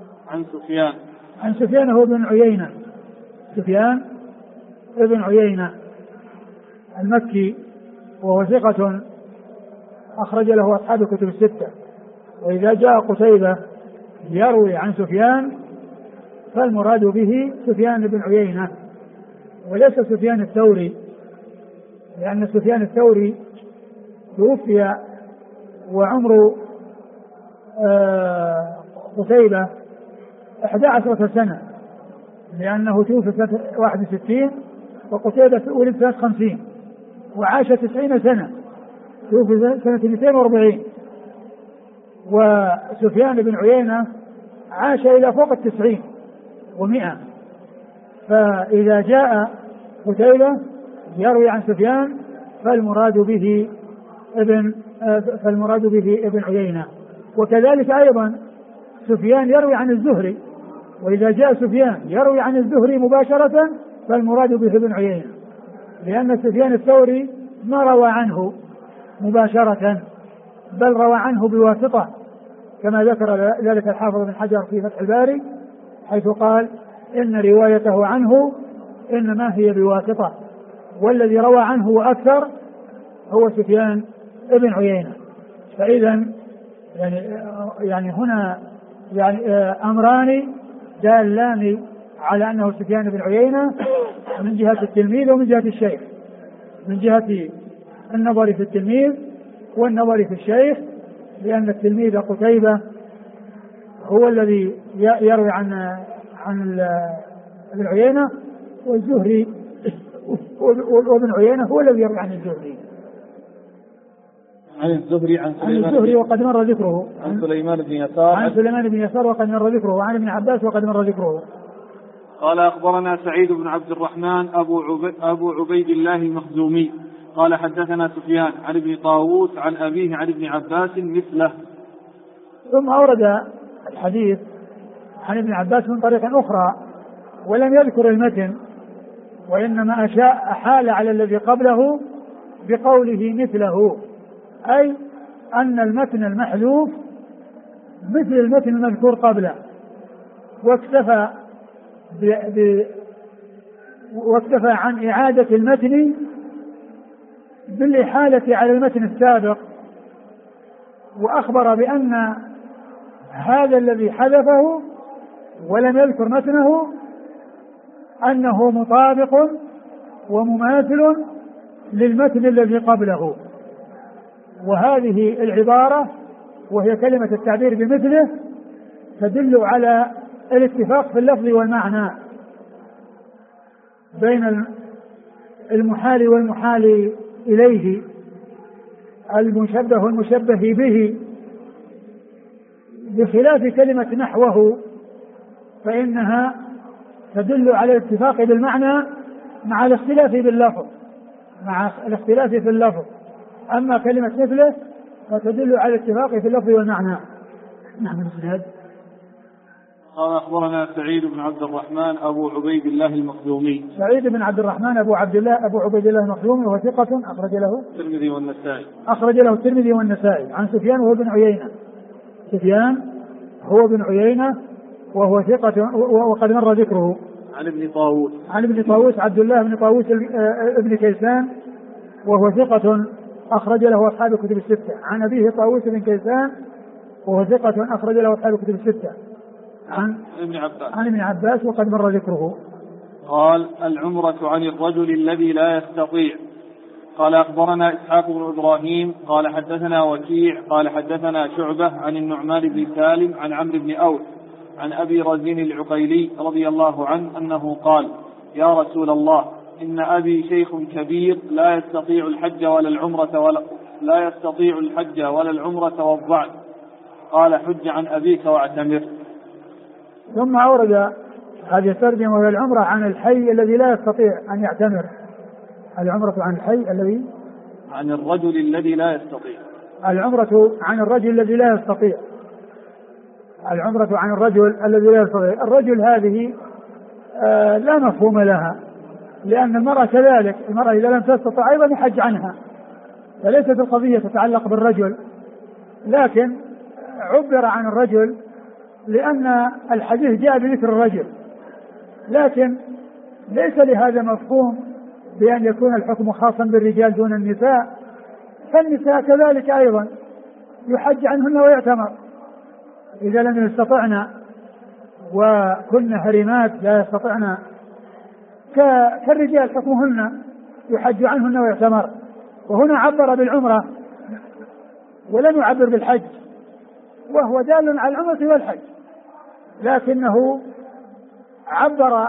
Speaker 1: عن
Speaker 2: سفيان هو بن عيينة، سفيان ابن عيينة المكي، وهو ثقة أخرج له أصحاب الكتب الستة. وإذا جاء قتيبة يروي عن سفيان فالمراد به سفيان بن عيينة وليس سفيان الثوري، لأن سفيان الثوري توفي وعمر قتيبة 11 سنة، لأنه توفي سنة 61 وقتيبة ولد سنة 50 وعاش 90 سنة، توفي سنة 240. وسفيان بن عيينة عاش إلى فوق 90 و100. فإذا جاء قتيبة يروي عن سفيان فالمراد به ابن عيينة. وكذلك أيضا سفيان يروي عن الزهري، وإذا جاء سفيان يروي عن الزهري مباشرة فالمراد به ابن عيينة، لأن سفيان الثوري ما روى عنه مباشرة بل روى عنه بواسطة، كما ذكر ذلك الحافظ بن حجر في فتح الباري حيث قال إن روايته عنه إنما هي بواسطة، والذي روى عنه وأكثر هو سفيان ابن عيينة. فإذا يعني هنا أمران دالان على أنه سفيان بن عيينة من جهة التلميذ ومن جهة الشيخ، من جهة النظر في التلميذ والنظر في الشيخ، لأن التلميذ قتيبة هو الذي يروي عن ابن عيينة، والزهري وابن عيينة هو الذي يروي عن الزهري.
Speaker 1: عن
Speaker 2: الزهري وقد مر ذكره.
Speaker 1: عن سليمان بن يسار
Speaker 2: وقد مر ذكره. وعن ابن عباس وقد مر ذكره.
Speaker 1: قال أخبرنا سعيد بن عبد الرحمن أبو عبيد الله المخزومي قال حدثنا سفيان عن ابن طاووس عن أبيه عن ابن عباس مثله.
Speaker 2: ثم أورد الحديث عن ابن عباس من طريق أخرى ولم يذكر المتن، وإنما أحال على الذي قبله بقوله مثله، أي أن المتن المحذوف مثل المتن المذكور قبله، واكتفى عن إعادة المتن بالإحالة على المتن السابق، وأخبر بأن هذا الذي حذفه ولم يذكر متنه أنه مطابق ومماثل للمتن الذي قبله. وهذه العبارة وهي كلمة التعبير بمثله تدل على الاتفاق في اللفظ والمعنى بين المحال والمحال إليه، المشبه والمشبه به، بخلاف كلمة نحوه فإنها تدل على الاتفاق بالمعنى مع الاختلاف باللفظ، في اللفظ. أما كلمة مثله فتدل على الاتفاق في اللفظ والمعنى. نعم. الإسناد.
Speaker 1: قال أخبرنا سعيد بن عبد الرحمن أبو عبيد الله المخزومي.
Speaker 2: سعيد بن عبد الرحمن أبو عبيد الله المخزومي وهو ثقة أخرج له الترمذي والنسائي. عن سفيان وهو بن عيينة. سفيان هو بن عيينة وهو ثقة وقد مر ذكره. عن ابن طاووس عبد الله بن طاووس ابن كيسان وهو ثقة أخرج له أصحاب الكتب الستة. عن أبيه طاووس بن كيسان وهو ثقة أخرج له أصحاب الكتب الستة. عن ابن عباس وقد مر ذكره.
Speaker 1: قال: العمرة عن الرجل الذي لا يستطيع. قال: أخبرنا إسحاق بن إبراهيم قال حدثنا وكيع قال حدثنا شعبة عن النعمان بن سالم عن عمرو بن أوس عن أبي رزين العقيلي رضي الله عنه أنه قال: يا رسول الله، إن أبي شيخ كبير لا يستطيع الحج ولا العمرة والضعن. قال: حج عن أبيك واعتمر.
Speaker 2: ثم أورد هذه الترجمة وهي العمرة عن الحي الذي لا يستطيع أن يعتمر. العمرة عن الحي الذي
Speaker 1: عن الرجل الذي لا يستطيع.
Speaker 2: العمرة عن الرجل الذي لا يستطيع. العمرة عن الرجل الذي لا يستطيع. الرجل هذه لا مفهوم لها، لأن المرأة كذلك، المرأة إذا لم تستطع أيضا يحج عنها، فليست القضية تتعلق بالرجل، لكن عبر عن الرجل لأن الحديث جاء بذكر الرجل، لكن ليس لهذا مفهوم بأن يكون الحكم خاصا بالرجال دون النساء، فالنساء كذلك أيضا يحج عنهن ويعتمر إذا لم يستطعن وكن هرمات لا يستطعن كالرجال حكمهن يحج عنهن ويعتمر. وهنا عبر بالعمرة ولم يعبر بالحج، وهو دال على العمرة والحج، لكنه عبر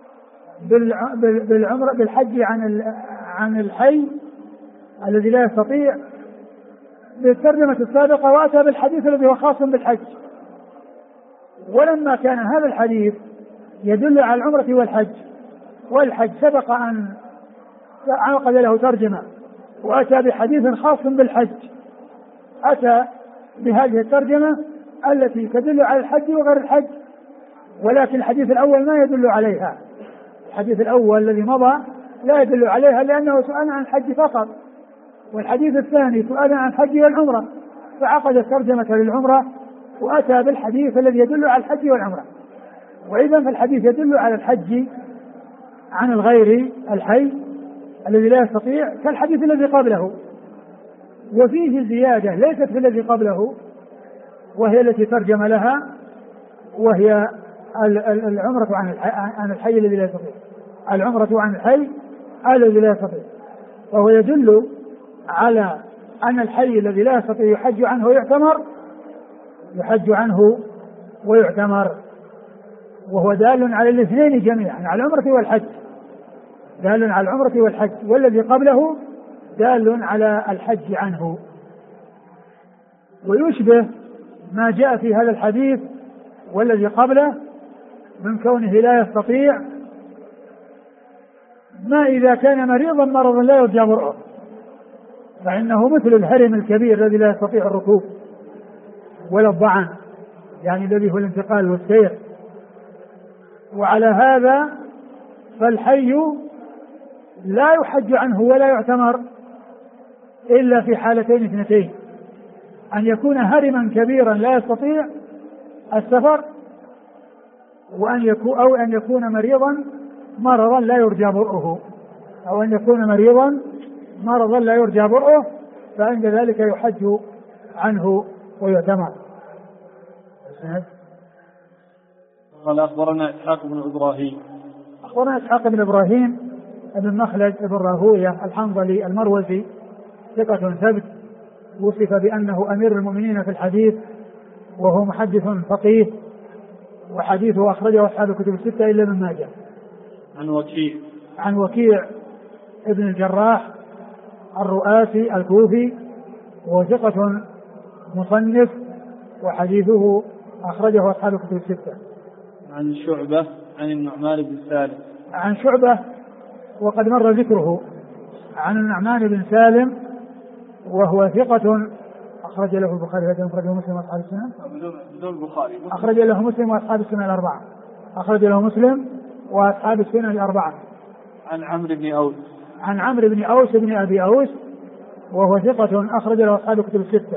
Speaker 2: بالعمرة بالحج عن الحي الذي لا يستطيع بالترجمة السابقة، وأتى بالحديث الذي هو خاص بالحج. ولما كان هذا الحديث يدل على العمرة والحج، والحج سبق أن عقد له ترجمة وأتى بحديث خاص بالحج، أتى بهذه الترجمة التي تدل على الحج وغير الحج، ولكن الحديث الأول ما يدل عليها. الحديث الأول الذي مضى لا يدل عليها لأنه سؤال عن الحج فقط، والحديث الثاني سؤال عن الحج والعمرة، فعقد الترجمة للعمرة وأتى بالحديث الذي يدل على الحج والعمرة. وإذا فالحديث يدل على الحج عن الغير الحي الذي لا يستطيع كالحديث الذي قبله، وفيه زيادة ليست في الذي قبله وهي التي ترجم لها، وهي العمرة عن الحي الذي لا يستطيع. العمرة عن الحي الذي لا يستطيع، وهو يدل على أن الحي الذي لا يستطيع يحج عنه ويعتمر، وهو دال على الاثنين جميعا، على العمرة والحج، دال على العمرة والحج، والذي قبله دال على الحج عنه. ويشبه ما جاء في هذا الحديث والذي قبله من كونه لا يستطيع ما إذا كان مرضا لا يرجى برؤه، فإنه مثل الهرم الكبير الذي لا يستطيع الركوب ولا الضعن، يعني الذي هو الانتقال والسير. وعلى هذا فالحي لا يحج عنه ولا يعتمر إلا في حالتين اثنتين: أن يكون هرما كبيرا لا يستطيع السفر، أو أن يكون مرضا لا يرجى برؤه، فعند ذلك يحج عنه ويعتمر.
Speaker 1: قال: أخبرنا إسحاق
Speaker 2: بن إبراهيم بن مخلد بن راهوية الحنظلي المروزي، ثقة ثبت، وصف بأنه أمير المؤمنين في الحديث، وهو محدث فقيه، وحديثه أخرجه أصحاب الكتب الستة إلا ابن ماجه. عن وكيع ابن الجراح الرؤاسي الكوفي، وثقة مصنف، وحديثه أخرجه أصحاب الكتب الستة.
Speaker 1: عن شعبة عن النعمان بن سالم.
Speaker 2: عن شعبة وقد مر ذكره. عن النعمان بن سالم وهو ثقة أخرج له البخاري وأخرجه مسلم وأصحاب السنن. أخرج له مسلم وأصحاب السنن الأربعة.
Speaker 1: عن عمرو بن أوس
Speaker 2: بن أبي أوس وهو ثقة أخرج له أصحاب الكتب الستة.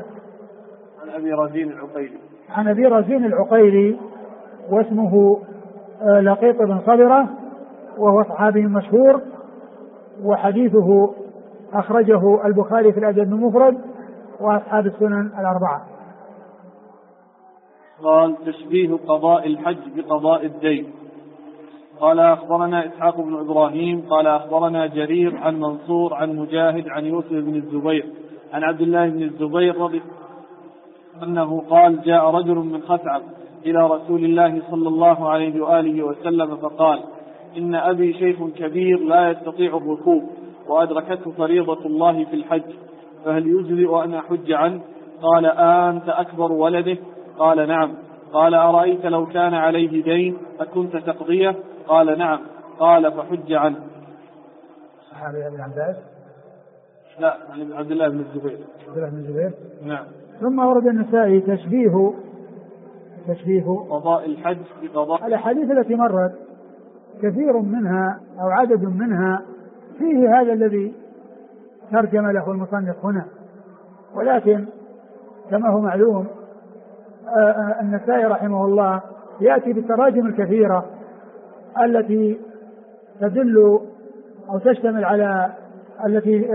Speaker 2: عن أبي رزين العقيلي واسمه لقيط بن صبرة، وهو صحابي مشهور، وحديثه أخرجه البخاري في الأدب المفرد وأصحاب السنن الأربعة.
Speaker 1: قال تشبيه قضاء الحج بقضاء الدين. قال أخبرنا إسحاق بن إبراهيم قال أخبرنا جرير عن منصور عن مجاهد عن يوسف بن الزبير عن عبد الله بن الزبير رضي أنه قال جاء رجل من خثعم إلى رسول الله صلى الله عليه وآله وسلم فقال إن أبي شيخ كبير لا يستطيع الركوب وأدركته فريضة الله في الحج فهل يجزئ أن أحج عنه؟ قال أنت أكبر ولده؟ قال نعم. قال أرأيت لو كان عليه دين أكنت تقضيه؟ قال نعم. قال فحج عنه.
Speaker 2: صحابي ابن عباس؟
Speaker 1: لا، عن عبد الله بن الزبير.
Speaker 2: عبد الله بن الزبير.
Speaker 1: نعم.
Speaker 2: ثم ورد النسائي تشبيه
Speaker 1: قضاء الحج بقضاء.
Speaker 2: الأحاديث التي مرت كثير منها أو عدد منها فيه هذا الذي ترجم له المصنف هنا، ولكن كما هو معلوم النسائي رحمه الله يأتي بالتراجم الكثيرة التي تدل أو تشتمل على التي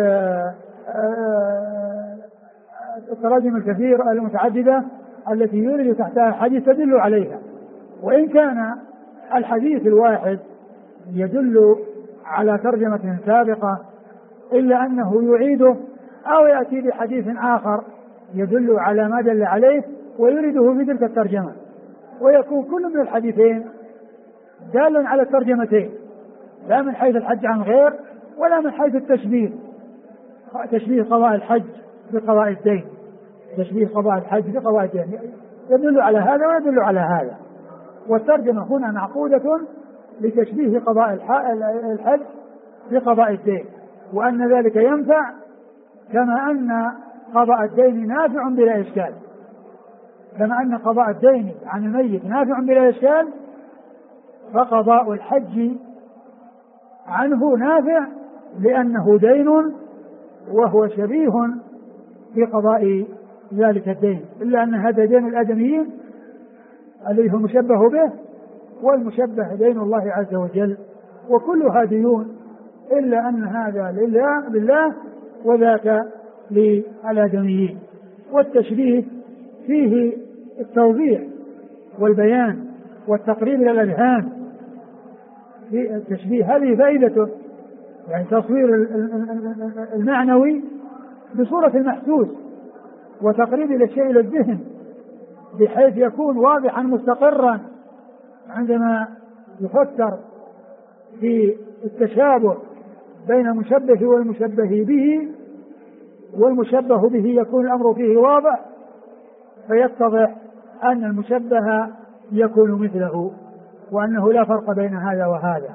Speaker 2: التراجم الكثير المتعددة التي يورد تحتها حديث تدل عليها، وإن كان الحديث الواحد يدل على ترجمة سابقة إلا أنه يعيده أو يأتي بحديث آخر يدل على ما دل عليه ويريده في تلك الترجمة، ويكون كل من الحديثين دال على الترجمتين، لا من حيث الحج عن غير ولا من حيث التشبيه، تشبيه قضاء الحج بقضاء الدين، تشبيه قضاء الحج بقضاء الدين يدل على هذا ويدل على هذا، والترجمة هنا معقودة لتشبيه قضاء الحج بقضاء الدين، وأن ذلك ينفع كما أن قضاء الدين نافع بلا إشكال، كما أن قضاء الدين عن الميت نافع بلا إشكال، فقضاء الحج عنه نافع لأنه دين وهو شبيه في قضاء ذلك الدين، إلا أن هذا دين الآدميين الذي هو مشبه به، والمشبه دين الله عز وجل، وكلها ديون إلا أن هذا لله وذاك للآدميين. والتشبيه فيه التوضيح والبيان والتقريب إلى الأذهان، في التشبيه هذه فائدته، يعني تصوير المعنوي بصورة المحسوس وتقريب إلى الشيء إلى الذهن بحيث يكون واضحا مستقرا عندما يفكر في التشابه بين المشبه والمشبه به، والمشبه به يكون الأمر فيه واضح فيتضح أن المشبه يكون مثله وأنه لا فرق بين هذا وهذا.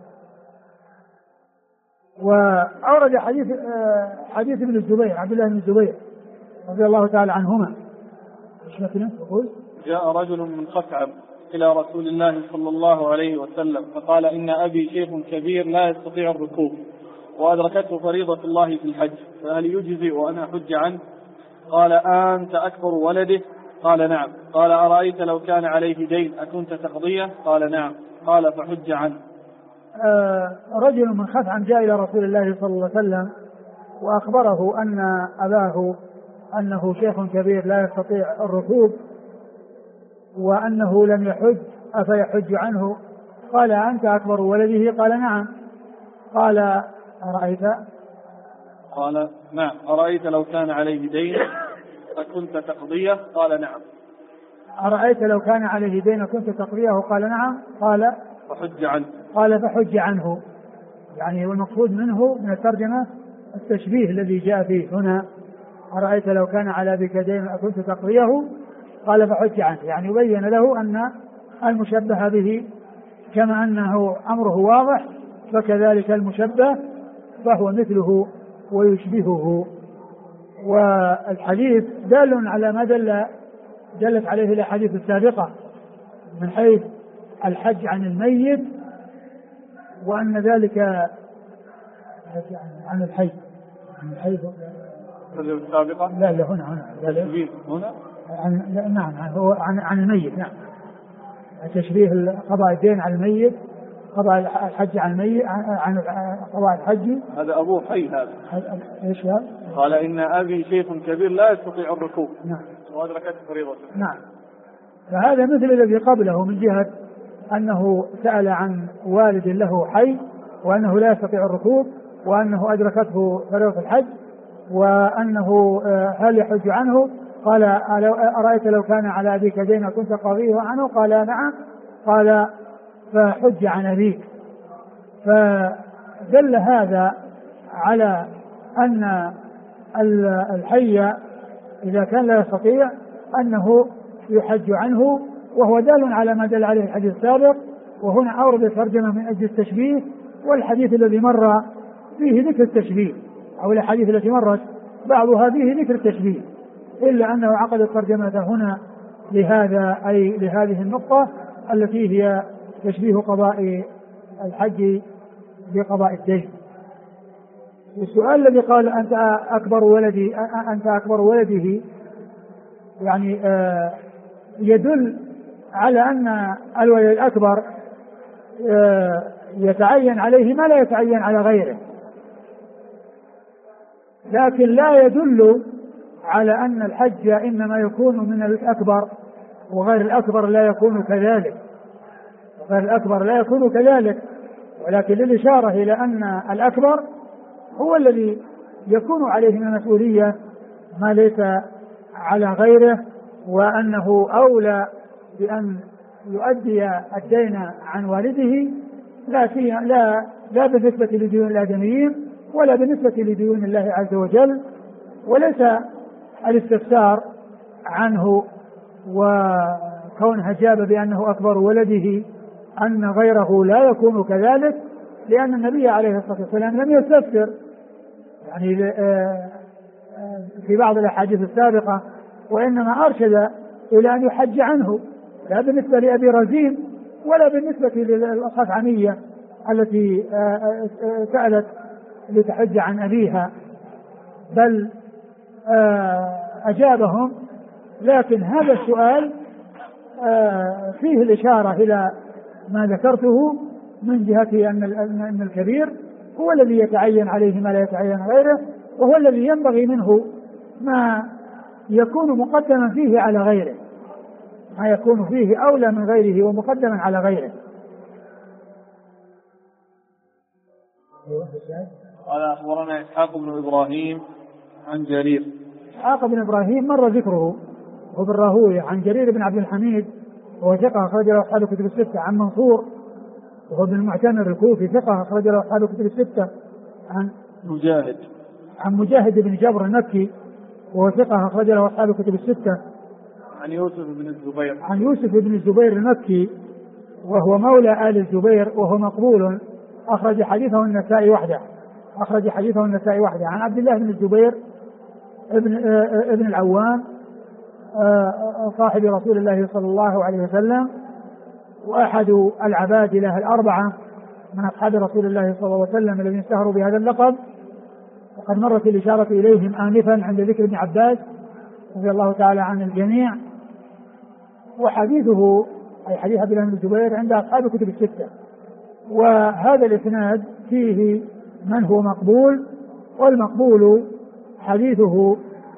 Speaker 2: وأورد حديث ابن الزبير عبد الله بن الزبير رضي الله تعالى عنهما.
Speaker 1: جاء رجل من خثعم إلى رسول الله صلى الله عليه وسلم فقال إن أبي شيخ كبير لا يستطيع الركوب وأدركته فريضة الله في الحج فهل يجزئ أن أحج عنه؟ قال أنت أكبر ولده؟ قال نعم. قال أرأيت لو كان عليه دين أكنت تقضيه؟ قال نعم. قال فحج عنه.
Speaker 2: رجل من خثعم جاء إلى رسول الله صلى الله عليه وسلم وأخبره أن أباه أنه شيخ كبير لا يستطيع الركوب وأنه لم يحج أفيحج عنه؟ قال أنت أكبر ولده؟ قال نعم. قال أرأيت؟
Speaker 1: قال نعم. أرأيت لو كان عليه دين أكنت تقضيه؟ قال نعم.
Speaker 2: أرأيت لو كان عليه دين كنت تقضيه؟ قال نعم. قال
Speaker 1: فحج عنه.
Speaker 2: قال فحج عنه. يعني والمقصود منه من الترجمة التشبيه الذي جاء فيه هنا، أرأيت لو كان على أبيك دين أكنت تقضيه؟ قال فحج عنه، يعني يبين له أن المشبه به كما أنه أمره واضح فكذلك المشبه فهو مثله ويشبهه. والحديث دال على ما دلت عليه الأحاديث السابقة من حيث الحج عن الميت، وأن ذلك عن الحي من حيث
Speaker 1: السابقة
Speaker 2: لا هنا نعم عن الميت، نعم تشبيه قضاء الدين عن الميت، قضاء الحج عن الميت، عن قضاء الحج.
Speaker 1: هذا أبوه حي هذا.
Speaker 2: ايش هذا؟
Speaker 1: قال إن أبي شيخ كبير لا يستطيع الركوب.
Speaker 2: نعم.
Speaker 1: وأدركته فريضته.
Speaker 2: نعم. فهذا مثل الذي قبله من جهة أنه سأل عن والد له حي وأنه لا يستطيع الركوب وأنه أدركته فريضة الحج وأنه هل يحج عنه؟ قال أرأيت لو كان على أبيك دين كنت قاضيه عنه؟ قال نعم. قال فحج عن أبيك. فدل هذا على أن الحي إذا كان لا يستطيع أنه يحج عنه، وهو دال على ما دل عليه الحديث السابق. وهنا أورد الترجمة من أجل التشبيه، والحديث الذي مر فيه ذكر التشبيه، أو الحديث التي مرت بعضها فيه ذكر التشبيه، إلا أنه عقد الترجمة هنا لهذا أي لهذه النقطة التي هي تشبيه قضاء الحج بقضاء الدين. السؤال الذي قال أنت أكبر ولده يعني يدل على أن الولد الأكبر يتعين عليه ما لا يتعين على غيره، لكن لا يدل على أن الحج إنما يكون من الأكبر وغير الأكبر لا يكون كذلك، ولكن للإشارة إلى أن الأكبر هو الذي يكون عليه من المسؤولية ما ليس على غيره، وأنه أولى بأن يؤدي الدين عن والده لا بالنسبة لديون الآدميين ولا بالنسبة لديون الله عز وجل، وليس الاستفسار عنه وكونها جاب بأنه أكبر ولده أن غيره لا يكون كذلك، لأن النبي عليه الصلاة والسلام لم يستفسر يعني في بعض الأحاديث السابقة، وإنما أرشد إلى أن يحج عنه، لا بالنسبة لأبي رزين ولا بالنسبة للخثعمية التي سألت لتحج عن أبيها، بل أجابهم. لكن هذا السؤال فيه الإشارة إلى ما ذكرته من جهة أن الكبير هو الذي يتعين عليه ما لا يتعين غيره، وهو الذي ينبغي منه ما يكون مقدما فيه على غيره، ما يكون فيه أولى من غيره ومقدما على غيره.
Speaker 1: قال أخبرنا إسحاق بن إبراهيم عن جرير.
Speaker 2: إسحاق بن إبراهيم مر ذكره هو بالراهوي عن جرير بن عبد الحميد وهو ثقة أخرج له أصحاب الكتب الستة، عن منصور وهو ابن المعتمر الكوفي ثقة أخرج له أصحاب الكتب الستة، عن مجاهد بن جبر المكي وهو ثقة أخرج له أصحاب الكتب الستة،
Speaker 1: عن يوسف بن
Speaker 2: الزبير المكي وهو مولى آل الزبير وهو مقبول أخرج حديثه النسائي وحده، عن عبد الله بن الزبير ابن العوام صاحب رسول الله صلى الله عليه وسلم، وأحد العبادلة الأربعة من أصحاب رسول الله صلى الله عليه وسلم الذين اشتهروا بهذا اللقب، وقد مرت الإشارة إليهم آنفا عند ذكر ابن عباس رضي الله تعالى عن الجميع. وحديثه أي حديث عبد الله بن الزبير عند أصحاب الكتب الستة، وهذا الإسناد فيه من هو مقبول، والمقبول حديثه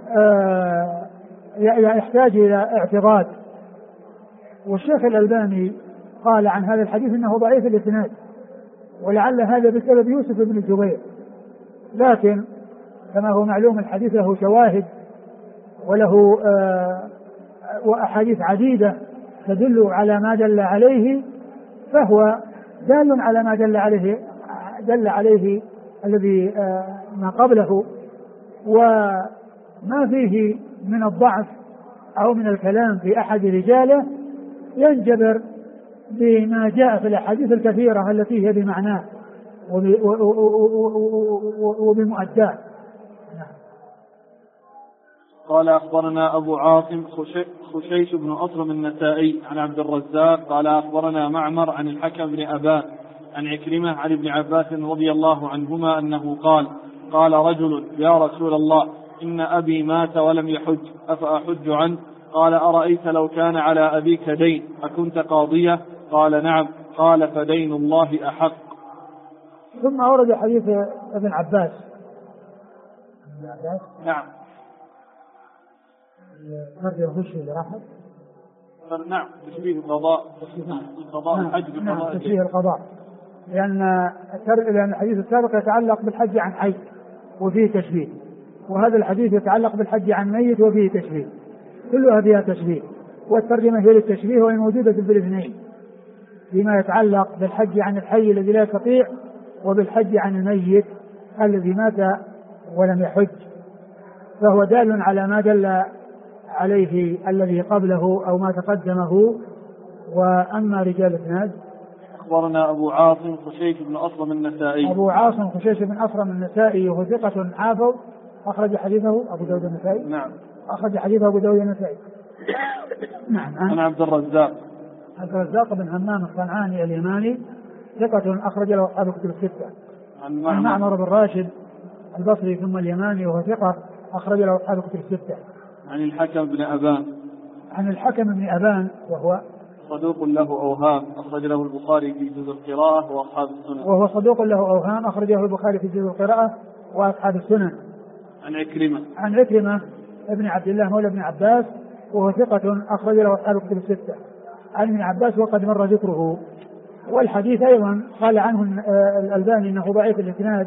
Speaker 2: يحتاج إلى اعتراض، والشيخ الألباني قال عن هذا الحديث إنه ضعيف الإسناد، ولعل هذا بسبب يوسف بن الزبير، لكن كما هو معلوم الحديث له شواهد وله وأحاديث عديدة تدل على ما دل عليه، فهو دال على ما دل عليه الذي ما قبله، وما فيه من الضعف أو من الكلام في أحد رجاله ينجبر بما جاء في الأحاديث الكثيرة التي هي بمعناه وبمؤداه.
Speaker 1: قال أخبرنا أبو عاصم خشيش بن أصرم النسائي عن عبد الرزاق قال أخبرنا معمر عن الحكم بن أبان عن عكرمة عن ابن عباس رضي الله عنهما أنه قال رجل يا رسول الله إن أبي مات ولم يحج أفأحج عنه؟ قال أرأيت لو كان على أبيك دين أكنت قاضية؟ قال نعم. قال فدين الله أحق.
Speaker 2: ثم أورد حديث ابن عباس.
Speaker 1: نعم.
Speaker 2: نرجع نخش اللي راحت.
Speaker 1: نعم تشبيه القضاء. القضاء الحج بالقضاء.
Speaker 2: تشبيه القضاء، لأن الحديث السابق يتعلق بالحج عن حي وفيه تشبيه، وهذا الحديث يتعلق بالحج عن ميت وفيه تشبيه، كلها فيها تشبيه، والترجمة هي للتشبيه وإن موجودة في الاثنين، فيما يتعلق بالحج عن الحي الذي لا يستطيع وبالحج عن الميت الذي مات ولم يحج، فهو دال على ما دل عليه الذي قبله أو ما تقدمه. وأما رجال الإسناد
Speaker 1: أخبرنا أبو عاصم خشيش بن أصرم النسائي.
Speaker 2: أبو عاصم خشيش بن أصرم النسائي وهو ثقة حافظ، أخرج حديثه أبو داود النسائي.
Speaker 1: نعم.
Speaker 2: أخرج حديثه أبو داود النسائي. نعم.
Speaker 1: عن عبد الرزاق.
Speaker 2: عبد الرزاق بن همام الصنعاني اليماني ثقة أخرج له أصحاب الكتب الستة.
Speaker 1: عن
Speaker 2: معمر بن راشد البصري ثم اليماني وهو ثقة أخرج له أصحاب الكتب الستة.
Speaker 1: عن الحكم بن أبان.
Speaker 2: عن الحكم بن أبان وهو
Speaker 1: صدوق له أوهام أخرج له البخاري في جزء القراءة وأصحاب السنن.
Speaker 2: وهو صدوق له أوهام أخرجه البخاري في جزء القراءة وأصحاب السنن.
Speaker 1: عن عكرمة.
Speaker 2: عن عكرمة ابن عبد الله مولى ابن عباس وهو ثقة أخرج له أصحاب الكتب الستة. عن ابن عباس وقد مر ذكره. والحديث أيضا قال عنه الألباني أنه ضعيف الإسناد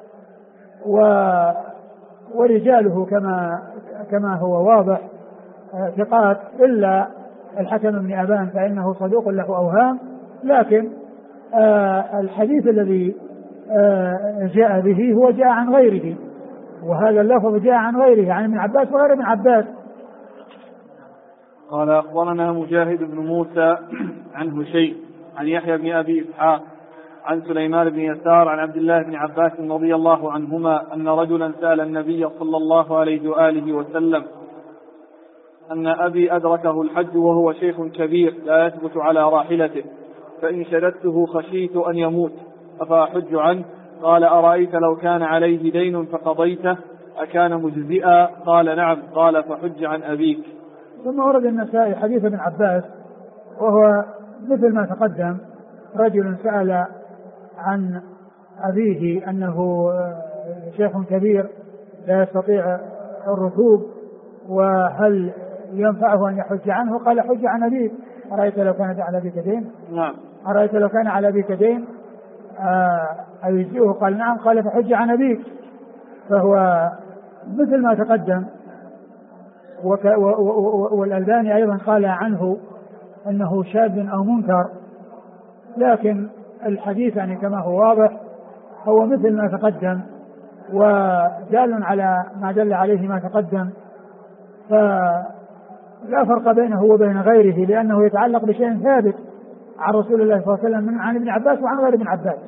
Speaker 2: ورجاله كما هو واضح ثقات إلا الحكم بن أبان فإنه صدوق له أوهام، لكن الحديث الذي جاء به هو جاء عن غيره، وهذا اللفظ جاء عن غيره عن ابن عباس وغير ابن عباس.
Speaker 1: قال أخبرنا مجاهد بن موسى عن هشيم عن يحيى بن أبي إسحاق عن سليمان بن يسار عن عبد الله بن عباس رضي الله عنهما أن رجلا سأل النبي صلى الله عليه وآله وسلم أن أبي أدركه الحج وهو شيخ كبير لا يثبت على راحلته، فإن شددته خشيت أن يموت أفأحج عنه؟ قال أرأيت لو كان عليه دين فقضيته أكان مجزئا؟ قال نعم. قال فحج عن أبيك.
Speaker 2: ثم ورد النسائي حديث ابن عباس وهو مثل ما تقدم، رجل سأل عن أبيه أنه شيخ كبير لا يستطيع الركوب وهل ينفعه أن يحج عنه؟ قال حج عن أبيك. أرأيت لو كان على أبيك دين؟
Speaker 1: نعم.
Speaker 2: أرأيت لو كان على أبيك دين أيجزئه؟ قال نعم. قال فحج عن أبيك. فهو مثل ما تقدم. والألباني أيضا قال عنه أنه شاذ أو منكر، لكن الحديث يعني كما هو واضح هو مثل ما تقدم ودال على ما دل عليه ما تقدم، فلا فرق بينه وبين غيره لأنه يتعلق بشيء ثابت عن رسول الله صلى الله عليه وسلم عن ابن عباس وعن غير ابن عباس.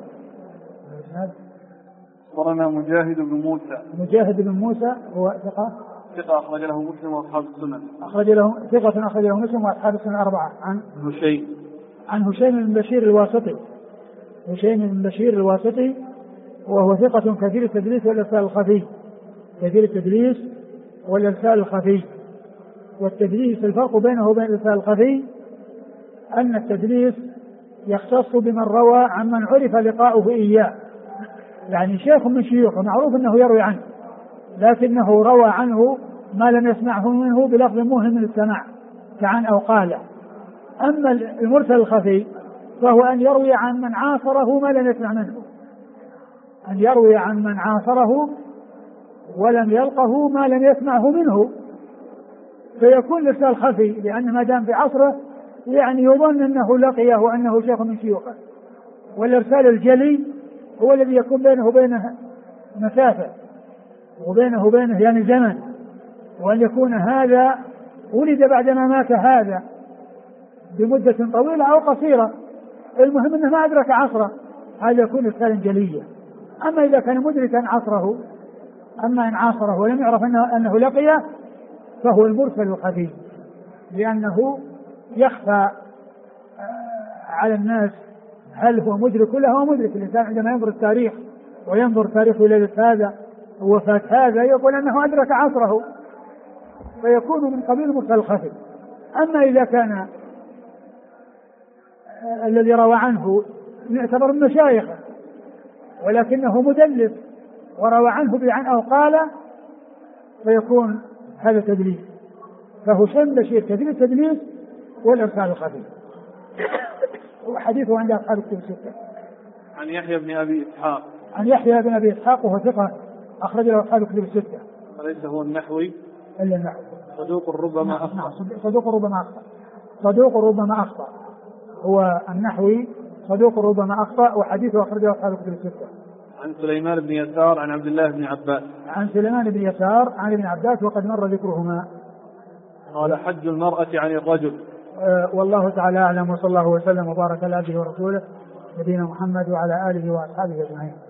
Speaker 1: أخبرنا مجاهد بن موسى.
Speaker 2: مجاهد بن موسى هو ثقة
Speaker 1: أخرج له مسلم وأصحاب السنن.
Speaker 2: ثقة أخرج له مسلم وأصحاب السنن أربعة. عن هشيم بن بشير الواسطي. هشيم بن بشير الواسطي وهو ثقة كثير التدليس والإرسال الخفي. كثير التدليس والإرسال الخفي. والتدليس الفرق بينه وبين الإرسال الخفي أن التدليس يختص بمن روى عمن عرف لقاؤه إياه، يعني شيخ من شيوخه معروف أنه يروي عنه لكنه روى عنه ما لم يسمعه منه بلفظ موهم من السماع كعن أو قال. أما المرسل الخفي فهو أن يروي عن من عاصره ما لم يسمع منه، أن يروي عن من عاصره ولم يلقه ما لم يسمعه منه، فيكون الإرسال خفي لأن ما دام في عصره يعني يظن أنه لقيه وأنه شيخ من شيوخه. والإرسال الجلي هو الذي يكون بينه وبينه مسافة وبينه وبينه يعني زمن، وأن يكون هذا ولد بعدما مات هذا بمدة طويلة أو قصيرة، المهم أنه ما أدرك عصره، هذا يكون إرسالا جليا. أما إذا كان مدركا عصره، أما إن عاصره ولم يعرف أنه لقيه فهو المرسل الخفي، لأنه يخفى على الناس هل هو مدرك ولا هو مدرك. الإنسان عندما ينظر التاريخ وينظر تاريخ ولادة هذا ووفاة هذا يقول أنه أدرك عصره، فيكون من قبيل المرسل الخفي. أما إذا كان الذي روى عنه يعتبر من مشايخه ولكنه مدلس وروى عنه بعن أو قال فيكون هذا تدليس. فهشيم بشير كثير التدليس والإرسال خفي. وحديثه عند أصحاب الكتب الستة.
Speaker 1: عن يحيى بن أبي إسحاق.
Speaker 2: عن يحيى بن أبي إسحاق وهو ثقة أخرج له أصحاب الكتب الستة.
Speaker 1: وليس هو النحوي.
Speaker 2: إلا النحوي.
Speaker 1: صدوق ربما أخطأ.
Speaker 2: نعم صدوق ربما أخطأ. صدوق ربما أخطأ. هو النحوي صدوق ربما أخطأ وحديثه أخرجه أصحاب الكتب الستة.
Speaker 1: عن سليمان بن يسار عن عبد الله بن عباس.
Speaker 2: عن سليمان بن يسار عن ابن عباس وقد مر ذكرهما.
Speaker 1: قال حج المرأة عن الرجل.
Speaker 2: والله تعالى أعلم، وصلى الله وسلم وبارك على عبده ورسوله نبينا محمد وعلى آله وأصحابه أجمعين.